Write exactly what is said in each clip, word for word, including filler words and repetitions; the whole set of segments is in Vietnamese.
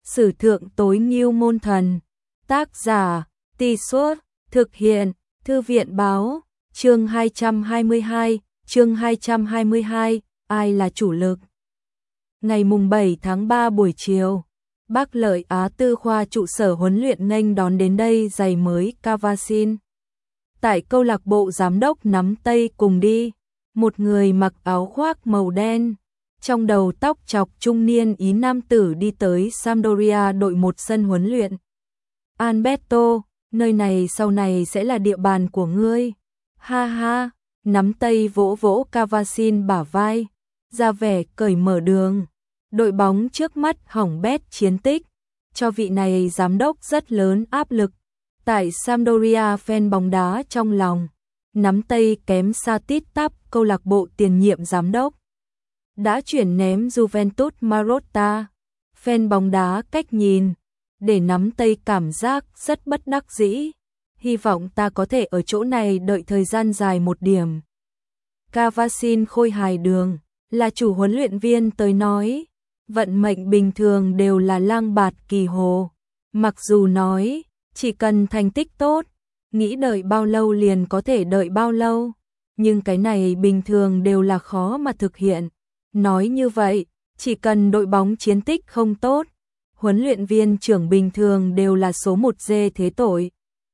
Sử thượng tối ngưu môn thần. Tác giả, Tì Suốt, thực hiện, Thư viện báo, chương hai trăm hai mươi hai, chương hai trăm hai mươi hai, ai là chủ lực? Ngày mùng bảy tháng ba buổi chiều, Bắc Lợi Á Tư khoa trụ sở huấn luyện nghênh đón đến đây giày mới Cavasin. Tại câu lạc bộ giám đốc nắm tay cùng đi, một người mặc áo khoác màu đen, trong đầu tóc chọc trung niên Ý nam tử đi tới Sampdoria đội một sân huấn luyện. Alberto, nơi này sau này sẽ là địa bàn của ngươi. Ha ha, nắm tay vỗ vỗ Cavasin bả vai, ra vẻ cởi mở đường. Đội bóng trước mắt hỏng bét chiến tích, cho vị này giám đốc rất lớn áp lực. Tại Sampdoria fan bóng đá trong lòng, nắm tay kém xa tít tắp câu lạc bộ tiền nhiệm giám đốc. Đã chuyển ném Juventus Marotta, fan bóng đá cách nhìn, để nắm tay cảm giác rất bất đắc dĩ. Hy vọng ta có thể ở chỗ này đợi thời gian dài một điểm. Cavasin khôi hài đường, là chủ huấn luyện viên tới nói, vận mệnh bình thường đều là lang bạt kỳ hồ. Mặc dù nói, chỉ cần thành tích tốt, nghĩ đợi bao lâu liền có thể đợi bao lâu, nhưng cái này bình thường đều là khó mà thực hiện. Nói như vậy, chỉ cần đội bóng chiến tích không tốt, huấn luyện viên trưởng bình thường đều là số một dê thế tội.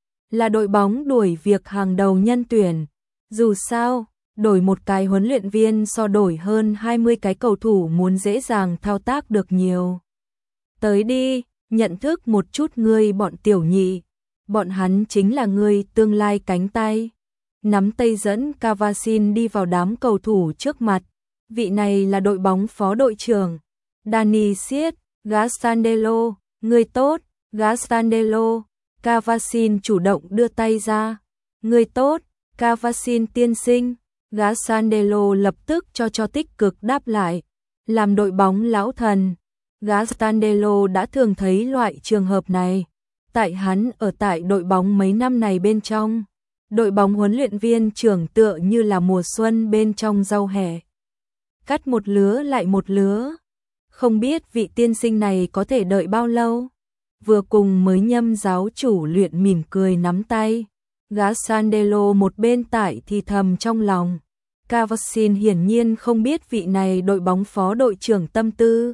Là đội bóng đuổi việc hàng đầu nhân tuyển. Dù sao, đổi một cái huấn luyện viên so đổi hơn hai mươi cái cầu thủ muốn dễ dàng thao tác được nhiều. Tới đi, nhận thức một chút ngươi bọn tiểu nhị. Bọn hắn chính là ngươi tương lai cánh tay. Nắm tay dẫn Cavasin đi vào đám cầu thủ trước mặt. Vị này là đội bóng phó đội trưởng. Dani Siết, Gastandello, ngươi tốt, Gastandello. Cavasin chủ động đưa tay ra. Ngươi tốt, Cavasin tiên sinh. Gastandello lập tức cho cho tích cực đáp lại. Làm đội bóng lão thần, Gastandello đã thường thấy loại trường hợp này. Tại hắn ở tại đội bóng mấy năm này bên trong, đội bóng huấn luyện viên trưởng tựa như là mùa xuân bên trong rau hẻ. Cắt một lứa lại một lứa. Không biết vị tiên sinh này có thể đợi bao lâu. Vừa cùng mới nhâm giáo chủ luyện mỉm cười nắm tay. Gastandello một bên tại thì thầm trong lòng. Cavasin hiển nhiên không biết vị này đội bóng phó đội trưởng tâm tư.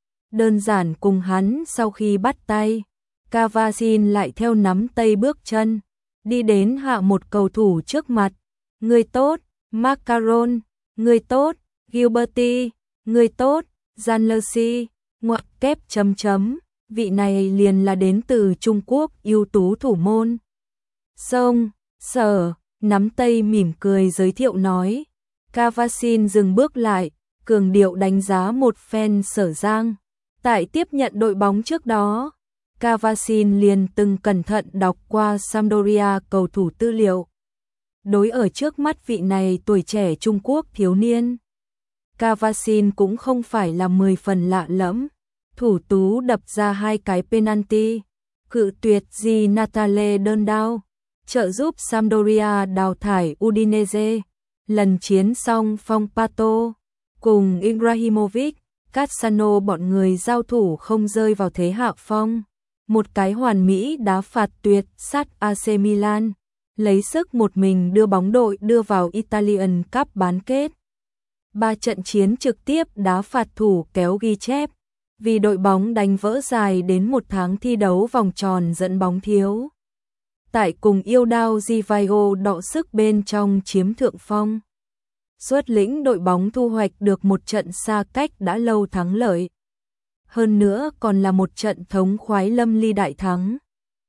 Đơn giản cùng hắn sau khi bắt tay, Cavasin lại theo nắm tay bước chân, đi đến hạ một cầu thủ trước mặt. Người tốt, Macaron, người tốt, Gilberti, người tốt, Janlersi, ngoặc kép chấm chấm. Vị này liền là đến từ Trung Quốc ưu tú thủ môn. Sông, sở, nắm tay mỉm cười giới thiệu nói. Cavasin dừng bước lại, cường điệu đánh giá một phen Sở Giang. Tại tiếp nhận đội bóng trước đó, Cavasin liền từng cẩn thận đọc qua Sampdoria cầu thủ tư liệu. Đối ở trước mắt vị này tuổi trẻ Trung Quốc thiếu niên, Cavasin cũng không phải là mười phần lạ lẫm. Thủ tú đập ra hai cái penalty, cự tuyệt Di Natale đơn đao, trợ giúp Sampdoria đào thải Udinese. Lần chiến xong phong Pato cùng Ibrahimovic, Cassano bọn người giao thủ không rơi vào thế hạ phong. Một cái hoàn mỹ đá phạt tuyệt sát a xê Milan, lấy sức một mình đưa bóng đội đưa vào Italian Cup bán kết. Ba trận chiến trực tiếp đá phạt thủ kéo ghi chép. Vì đội bóng đánh vỡ dài đến một tháng thi đấu vòng tròn dẫn bóng thiếu. Tại cùng yêu đao Giovaio đọ sức bên trong chiếm thượng phong. Xuất lĩnh đội bóng thu hoạch được một trận xa cách đã lâu thắng lợi. Hơn nữa còn là một trận thống khoái lâm ly đại thắng.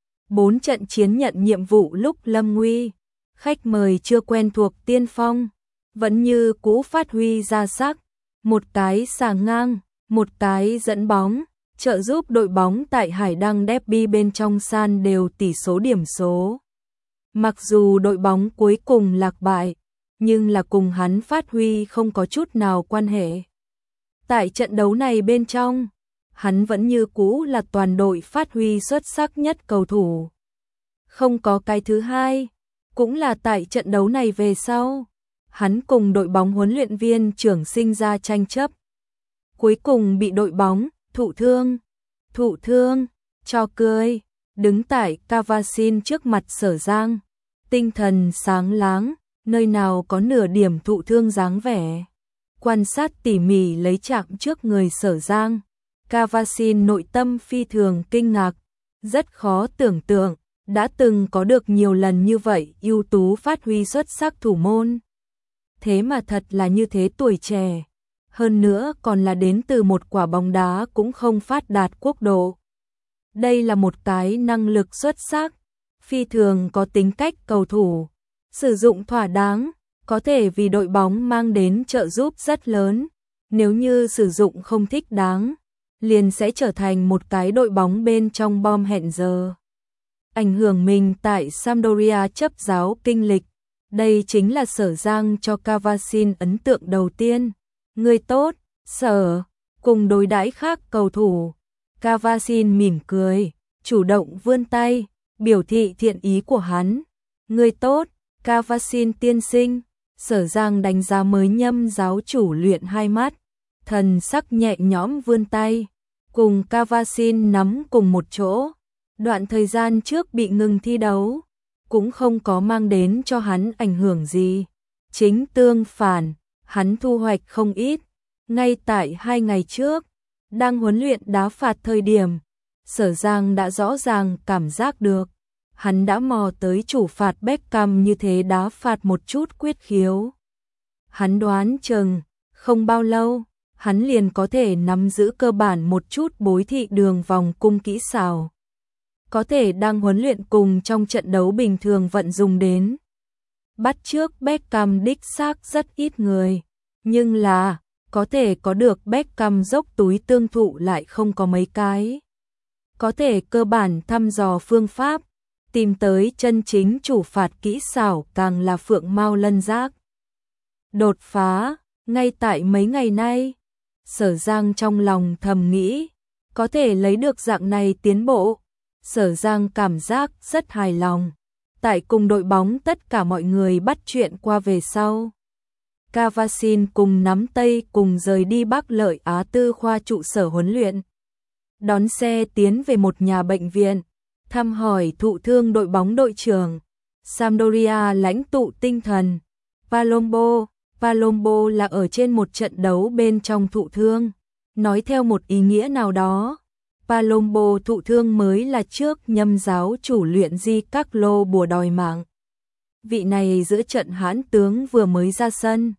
Bốn trận chiến nhận nhiệm vụ lúc lâm nguy. Khách mời chưa quen thuộc tiên phong, vẫn như cũ phát huy ra sắc. Một cái xà ngang, một cái dẫn bóng, trợ giúp đội bóng tại Hải Đăng Derby bên trong san đều tỷ số điểm số. Mặc dù đội bóng cuối cùng lạc bại, nhưng là cùng hắn phát huy không có chút nào quan hệ. Tại trận đấu này bên trong, hắn vẫn như cũ là toàn đội phát huy xuất sắc nhất cầu thủ. Không có cái thứ hai, cũng là tại trận đấu này về sau, hắn cùng đội bóng huấn luyện viên trưởng sinh ra tranh chấp. Cuối cùng bị đội bóng thụ thương. Thụ Thương, cho cười, đứng tại Cavasin trước mặt Sở Giang, tinh thần sáng láng, nơi nào có nửa điểm thụ thương dáng vẻ. Quan sát tỉ mỉ lấy chạm trước người Sở Giang, Cavasin nội tâm phi thường kinh ngạc, rất khó tưởng tượng, đã từng có được nhiều lần như vậy ưu tú phát huy xuất sắc thủ môn. Thế mà thật là như thế tuổi trẻ, hơn nữa còn là đến từ một quả bóng đá cũng không phát đạt quốc độ. Đây là một cái năng lực xuất sắc, phi thường có tính cách cầu thủ, sử dụng thỏa đáng, có thể vì đội bóng mang đến trợ giúp rất lớn, nếu như sử dụng không thích đáng, liền sẽ trở thành một cái đội bóng bên trong bom hẹn giờ. Ảnh hưởng mình tại Sampdoria chấp giáo kinh lịch, đây chính là Sở Giang cho Cavasin ấn tượng đầu tiên. Người tốt, Sở, cùng đối đãi khác cầu thủ. Cavasin mỉm cười, chủ động vươn tay, biểu thị thiện ý của hắn. Người tốt, Cavasin tiên sinh. Sở Giang đánh giá mới nhâm giáo chủ luyện hai mắt, thần sắc nhẹ nhõm vươn tay, cùng Cavasin nắm cùng một chỗ. Đoạn thời gian trước bị ngừng thi đấu, cũng không có mang đến cho hắn ảnh hưởng gì. Chính tương phản, hắn thu hoạch không ít. Ngay tại hai ngày trước, đang huấn luyện đá phạt thời điểm, Sở Giang đã rõ ràng cảm giác được. Hắn đã mò tới chủ phạt Beckham như thế đá phạt một chút quyết khiếu. Hắn đoán chừng, không bao lâu, hắn liền có thể nắm giữ cơ bản một chút bối thị đường vòng cung kỹ xảo. Có thể đang huấn luyện cùng trong trận đấu bình thường vận dùng đến. Bắt trước Beckham đích xác rất ít người, nhưng là, có thể có được Beckham dốc túi tương thụ lại không có mấy cái. Có thể cơ bản thăm dò phương pháp, tìm tới chân chính chủ phạt kỹ xảo càng là phượng mao lân giác. Đột phá, ngay tại mấy ngày nay, Sở Giang trong lòng thầm nghĩ, có thể lấy được dạng này tiến bộ. Sở Giang cảm giác rất hài lòng. Tại cùng đội bóng tất cả mọi người bắt chuyện qua về sau. Cavasin cùng nắm tay cùng rời đi Bắc Lợi Á Tư khoa trụ sở huấn luyện. Đón xe tiến về một nhà bệnh viện, thăm hỏi thụ thương đội bóng đội trưởng. Sampdoria lãnh tụ tinh thần. Palombo, Palombo là ở trên một trận đấu bên trong thụ thương. Nói theo một ý nghĩa nào đó, Palombo thụ thương mới là trước nhâm giáo chủ luyện Di Carlo bùa đòi mạng. Vị này giữa trận hãn tướng vừa mới ra sân,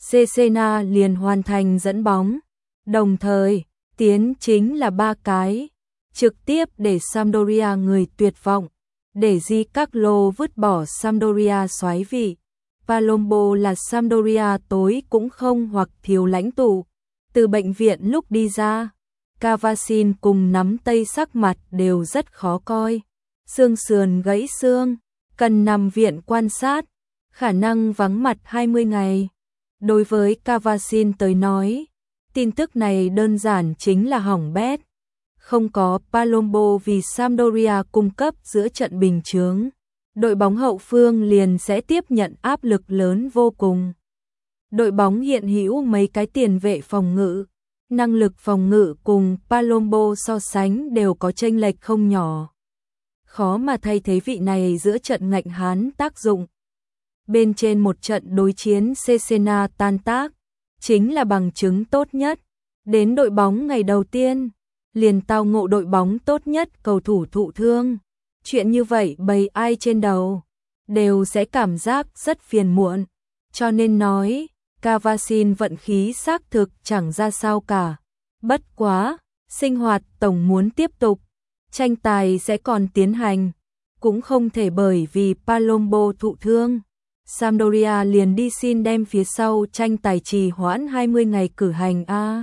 Cesena liền hoàn thành dẫn bóng, đồng thời tiến chính là ba cái, trực tiếp để Sampdoria người tuyệt vọng, để Di Carlo vứt bỏ Sampdoria soái vị. Palombo là Sampdoria tối cũng không hoặc thiếu lãnh tụ. Từ bệnh viện lúc đi ra, Cavasin cùng nắm tay sắc mặt đều rất khó coi. Xương sườn gãy xương, cần nằm viện quan sát, khả năng vắng mặt hai mươi ngày. Đối với Cavasin tới nói, tin tức này đơn giản chính là hỏng bét. Không có Palombo vì Sampdoria cung cấp giữa trận bình chướng, đội bóng hậu phương liền sẽ tiếp nhận áp lực lớn vô cùng. Đội bóng hiện hữu mấy cái tiền vệ phòng ngự, năng lực phòng ngự cùng Palombo so sánh đều có chênh lệch không nhỏ. Khó mà thay thế vị này giữa trận ngạnh hán tác dụng. Bên trên một trận đối chiến Cesena tan tác, chính là bằng chứng tốt nhất. Đến đội bóng ngày đầu tiên, liền tao ngộ đội bóng tốt nhất cầu thủ thụ thương. Chuyện như vậy bầy ai trên đầu, đều sẽ cảm giác rất phiền muộn. Cho nên nói, Cavasin vận khí xác thực chẳng ra sao cả. Bất quá, sinh hoạt tổng muốn tiếp tục, tranh tài sẽ còn tiến hành, cũng không thể bởi vì Palombo thụ thương. Sampdoria liền đi xin đem phía sau tranh tài trì hoãn hai mươi ngày cử hành a.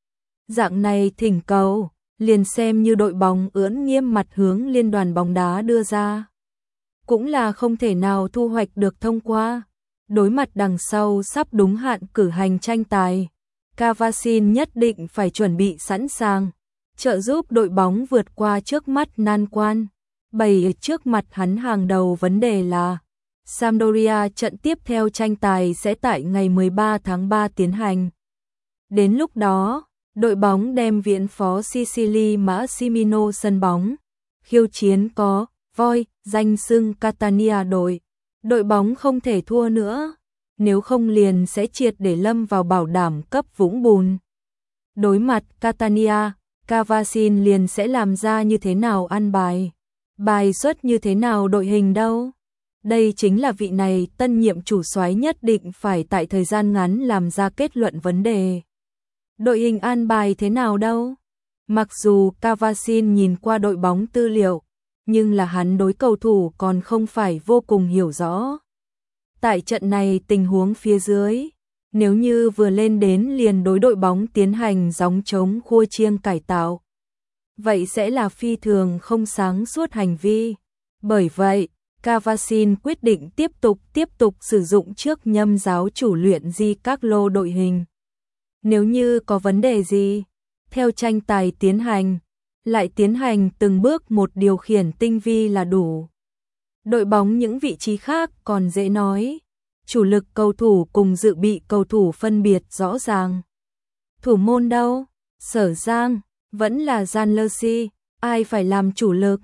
Dạng này thỉnh cầu, liền xem như đội bóng ưỡn nghiêm mặt hướng liên đoàn bóng đá đưa ra. Cũng là không thể nào thu hoạch được thông qua. Đối mặt đằng sau sắp đúng hạn cử hành tranh tài, Cavasin nhất định phải chuẩn bị sẵn sàng, trợ giúp đội bóng vượt qua trước mắt nan quan. Bày trước mặt hắn hàng đầu vấn đề là Sampdoria trận tiếp theo tranh tài sẽ tại ngày mười ba tháng ba tiến hành. Đến lúc đó, Đội bóng đem viễn phó Sicily Massimino sân bóng. Khiêu chiến có voi, danh xưng Catania đội. Đội bóng không thể thua nữa, nếu không liền sẽ triệt để lâm vào bảo đảm cấp vũng bùn. Đối mặt Catania, Cavasin liền sẽ làm ra như thế nào ăn bài, bài xuất như thế nào đội hình đâu. Đây chính là vị này tân nhiệm chủ soái nhất định phải tại thời gian ngắn làm ra kết luận vấn đề. Đội hình an bài thế nào đâu? Mặc dù Cavasin nhìn qua đội bóng tư liệu, nhưng là hắn đối cầu thủ còn không phải vô cùng hiểu rõ. Tại trận này tình huống phía dưới, nếu như vừa lên đến liền đối đội bóng tiến hành gióng trống khua chiêng cải tạo, vậy sẽ là phi thường không sáng suốt hành vi. Bởi vậy, Cavasin quyết định tiếp tục tiếp tục sử dụng trước nhâm giáo chủ luyện Di Carlo đội hình. Nếu như có vấn đề gì, theo tranh tài tiến hành, lại tiến hành từng bước một điều khiển tinh vi là đủ. Đội bóng những vị trí khác còn dễ nói, chủ lực cầu thủ cùng dự bị cầu thủ phân biệt rõ ràng. Thủ môn đâu? Sở Giang, vẫn là Gianluigi, ai phải làm chủ lực?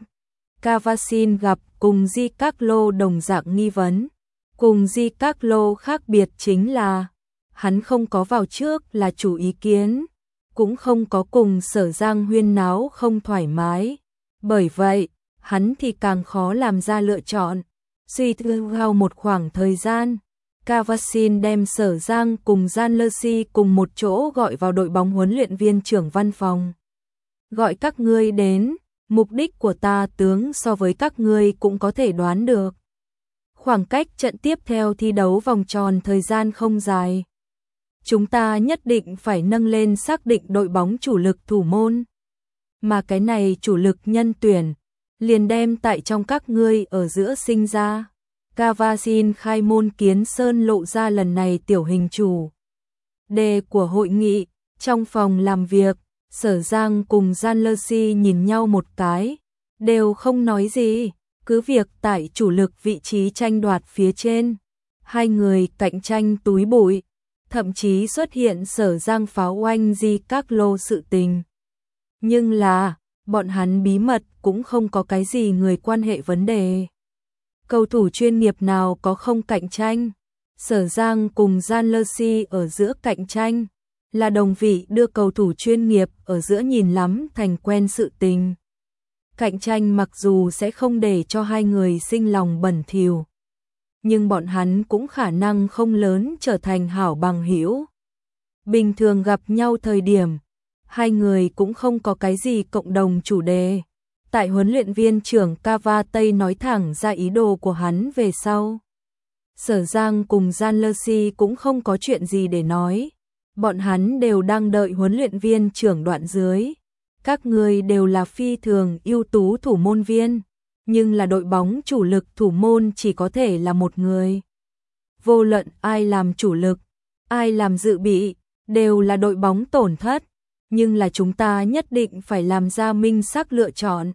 Cavasin gặp cùng Di Carlo đồng dạng nghi vấn. Cùng Di Carlo khác biệt chính là hắn không có vào trước là chủ ý kiến, cũng không có cùng Sở Giang huyên náo không thoải mái. Bởi vậy, hắn thì càng khó làm ra lựa chọn. Suy tư vào một khoảng thời gian, Cavasin đem Sở Giang cùng Gianluigi cùng một chỗ gọi vào đội bóng huấn luyện viên trưởng văn phòng. Gọi các ngươi đến, mục đích của ta tướng so với các ngươi cũng có thể đoán được. Khoảng cách trận tiếp theo thi đấu vòng tròn thời gian không dài. Chúng ta nhất định phải nâng lên xác định đội bóng chủ lực thủ môn. Mà cái này chủ lực nhân tuyển, liền đem tại trong các ngươi ở giữa sinh ra. Cavasin khai môn kiến sơn lộ ra lần này tiểu hình chủ đề của hội nghị. Trong phòng làm việc, Sở Giang cùng Gianluigi nhìn nhau một cái, đều không nói gì, cứ việc tại chủ lực vị trí tranh đoạt phía trên. Hai người cạnh tranh túi bụi, thậm chí xuất hiện Sở Giang pháo oanh Di Carlo sự tình. Nhưng là, bọn hắn bí mật cũng không có cái gì người quan hệ vấn đề. Cầu thủ chuyên nghiệp nào có không cạnh tranh? Sở Giang cùng Gianluigi ở giữa cạnh tranh, là đồng vị đưa cầu thủ chuyên nghiệp ở giữa nhìn lắm thành quen sự tình. Cạnh tranh mặc dù sẽ không để cho hai người sinh lòng bẩn thỉu, nhưng bọn hắn cũng khả năng không lớn trở thành hảo bằng hữu. Bình thường gặp nhau thời điểm, hai người cũng không có cái gì cộng đồng chủ đề. Tại huấn luyện viên trưởng Cava Tây nói thẳng ra ý đồ của hắn về sau, Sở Giang cùng Gianluigi cũng không có chuyện gì để nói. Bọn hắn đều đang đợi huấn luyện viên trưởng đoạn dưới. Các người đều là phi thường ưu tú thủ môn viên, nhưng là đội bóng chủ lực thủ môn chỉ có thể là một người. Vô luận ai làm chủ lực, ai làm dự bị, đều là đội bóng tổn thất, nhưng là chúng ta nhất định phải làm ra minh xác lựa chọn.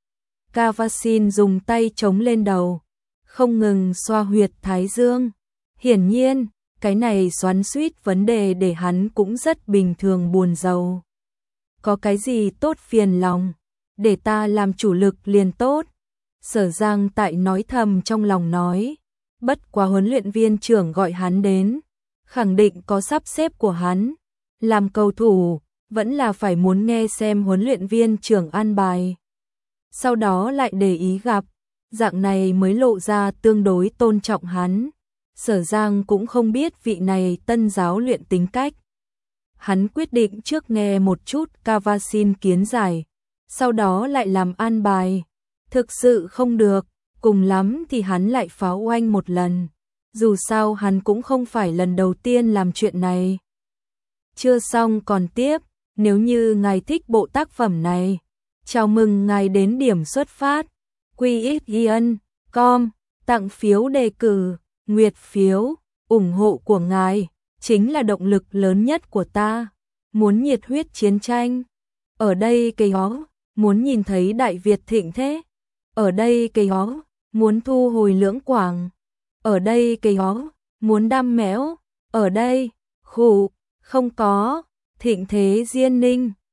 Cavasin dùng tay chống lên đầu, không ngừng xoa huyệt thái dương. Hiển nhiên, cái này xoắn xuýt vấn đề để hắn cũng rất bình thường buồn rầu. Có cái gì tốt phiền lòng, để ta làm chủ lực liền tốt. Sở Giang tại nói thầm trong lòng nói, bất quá huấn luyện viên trưởng gọi hắn đến, khẳng định có sắp xếp của hắn. Làm cầu thủ, vẫn là phải muốn nghe xem huấn luyện viên trưởng an bài. Sau đó lại để ý gặp, dạng này mới lộ ra tương đối tôn trọng hắn. Sở Giang cũng không biết vị này tân giáo luyện tính cách. Hắn quyết định trước nghe một chút Cavasin kiến giải, sau đó lại làm an bài. Thực sự không được, cùng lắm thì hắn lại pháo oanh một lần. Dù sao hắn cũng không phải lần đầu tiên làm chuyện này. Chưa xong còn tiếp, nếu như ngài thích bộ tác phẩm này, chào mừng ngài đến điểm xuất phát. quy ích yên chấm com, tặng phiếu đề cử, nguyệt phiếu, ủng hộ của ngài chính là động lực lớn nhất của ta. Muốn nhiệt huyết chiến tranh, ở đây cây ó, muốn nhìn thấy Đại Việt thịnh thế, ở đây cây ó, muốn thu hồi Lưỡng Quảng, ở đây cây ó, muốn đam méo, ở đây, khủ, không có, Thịnh thế Diên Ninh.